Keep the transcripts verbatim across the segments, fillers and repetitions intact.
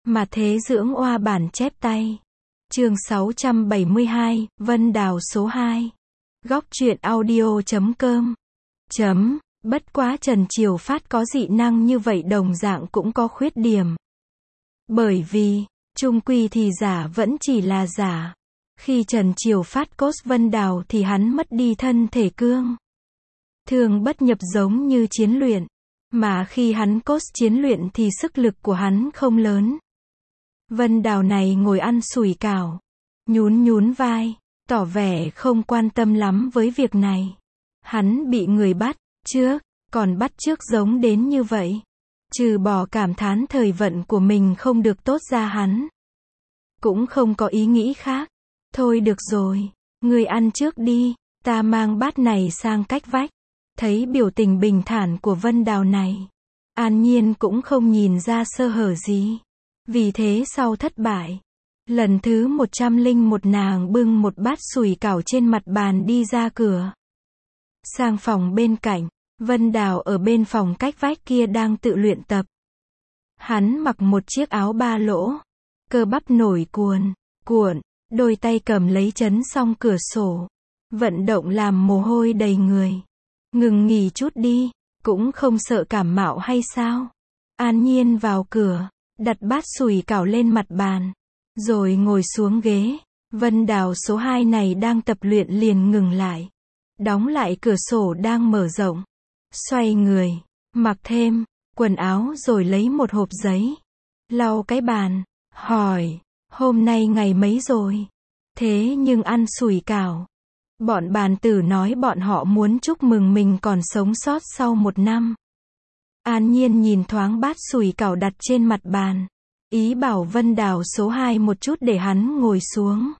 Mà thế dưỡng oa bản chép tay. Chương sáu trăm bảy mươi hai, Vân Đào số hai. Góc truyện audio chấm com. Chấm, bất quá Trần Triều Phát có dị năng như vậy đồng dạng cũng có khuyết điểm. Bởi vì, chung quy thì giả vẫn chỉ là giả. Khi Trần Triều Phát cốt Vân Đào thì hắn mất đi thân thể cương. Thường bất nhập giống như chiến luyện. Mà khi hắn cốt chiến luyện thì sức lực của hắn không lớn. Vân Đào này ngồi ăn sủi cảo, nhún nhún vai, tỏ vẻ không quan tâm lắm với việc này. Hắn bị người bắt trước, còn bắt trước giống đến như vậy. Trừ bỏ cảm thán thời vận của mình không được tốt ra hắn. Cũng không có ý nghĩ khác. Thôi được rồi, ngươi ăn trước đi, ta mang bát này sang cách vách. Thấy biểu tình bình thản của Vân Đào này, An Nhiên cũng không nhìn ra sơ hở gì. Vì thế sau thất bại, lần thứ một trăm linh một nàng bưng một bát sủi cảo trên mặt bàn đi ra cửa. Sang phòng bên cạnh, Vân Đào ở bên phòng cách vách kia đang tự luyện tập. Hắn mặc một chiếc áo ba lỗ, cơ bắp nổi cuồn, cuộn, đôi tay cầm lấy chấn song cửa sổ. Vận động làm mồ hôi đầy người. Ngừng nghỉ chút đi, cũng không sợ cảm mạo hay sao? An Nhiên vào cửa, đặt bát sủi cảo lên mặt bàn, rồi ngồi xuống ghế. Vân Đào số hai này đang tập luyện liền ngừng lại. Đóng lại cửa sổ đang mở rộng. Xoay người, mặc thêm quần áo rồi lấy một hộp giấy. Lau cái bàn, hỏi, hôm nay ngày mấy rồi? Thế nhưng ăn sủi cảo. Bọn bàn tử nói bọn họ muốn chúc mừng mình còn sống sót sau một năm. An Nhiên nhìn thoáng bát sủi cảo đặt trên mặt bàn. Ý bảo Vân Đào số hai một chút để hắn ngồi xuống.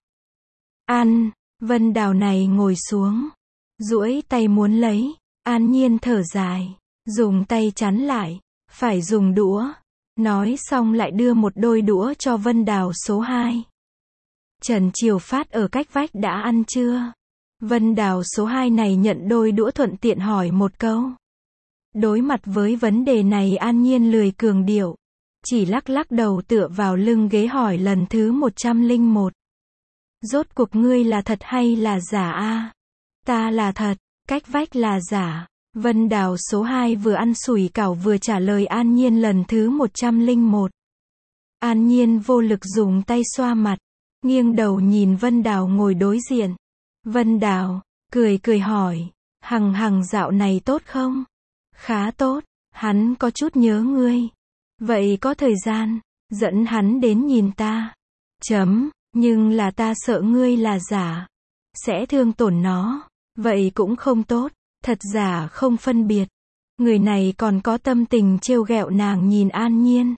Ăn, Vân Đào này ngồi xuống. Duỗi tay muốn lấy. An Nhiên thở dài. Dùng tay chắn lại. Phải dùng đũa. Nói xong lại đưa một đôi đũa cho Vân Đào số hai. Trần Triều Phát ở cách vách đã ăn chưa? Vân Đào số hai này nhận đôi đũa thuận tiện hỏi một câu. Đối mặt với vấn đề này An Nhiên lười cường điệu. Chỉ lắc lắc đầu tựa vào lưng ghế hỏi lần thứ một trăm linh một. Rốt cuộc ngươi là thật hay là giả a? Ta là thật, cách vách là giả. Vân Đào số hai vừa ăn sủi cảo vừa trả lời An Nhiên lần thứ một trăm linh một. An Nhiên vô lực dùng tay xoa mặt. Nghiêng đầu nhìn Vân Đào ngồi đối diện. Vân Đào, cười cười hỏi, Hằng Hằng dạo này tốt không? Khá tốt, hắn có chút nhớ ngươi. Vậy có thời gian, dẫn hắn đến nhìn ta. Chấm, nhưng là ta sợ ngươi là giả. Sẽ thương tổn nó, vậy cũng không tốt, thật giả không phân biệt. Người này còn có tâm tình trêu ghẹo nàng nhìn An Nhiên.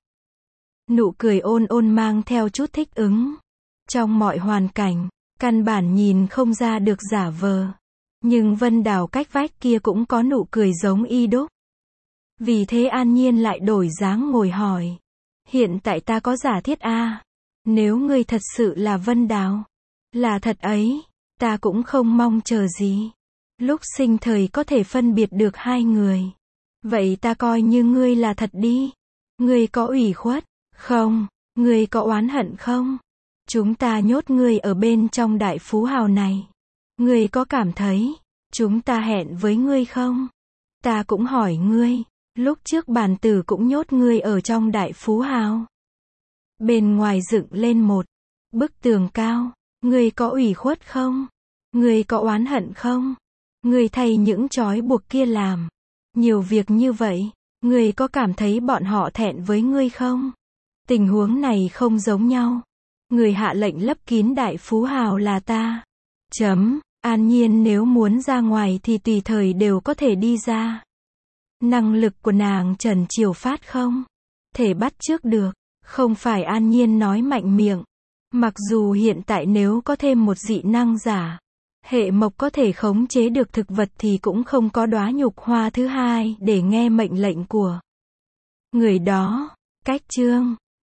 Nụ cười ôn ôn mang theo chút thích ứng. Trong mọi hoàn cảnh, căn bản nhìn không ra được giả vờ. Nhưng Vân Đào cách vách kia cũng có nụ cười giống y đúc. Vì thế An Nhiên lại đổi dáng ngồi hỏi. Hiện tại ta có giả thiết a à? Nếu ngươi thật sự là Vân Đào, là thật ấy, ta cũng không mong chờ gì. Lúc sinh thời có thể phân biệt được hai người. Vậy ta coi như ngươi là thật đi. Ngươi có ủy khuất không? Ngươi có oán hận không? Chúng ta nhốt ngươi ở bên trong đại phú hào này. Ngươi có cảm thấy chúng ta hẹn với ngươi không? Ta cũng hỏi ngươi, lúc trước bàn tử cũng nhốt ngươi ở trong đại phú hào. Bên ngoài dựng lên một bức tường cao. Ngươi có ủy khuất không? Ngươi có oán hận không? Ngươi thay những trói buộc kia làm nhiều việc như vậy. Ngươi có cảm thấy bọn họ thẹn với ngươi không? Tình huống này không giống nhau. Người hạ lệnh lấp kín đại phú hào là ta. Chấm, An Nhiên nếu muốn ra ngoài thì tùy thời đều có thể đi ra. Năng lực của nàng Trần Triều Phát không thể bắt chước được. Không phải An Nhiên nói mạnh miệng. Mặc dù hiện tại nếu có thêm một dị năng giả, hệ mộc có thể khống chế được thực vật thì cũng không có đóa nhục hoa thứ hai để nghe mệnh lệnh của người đó. Cách chương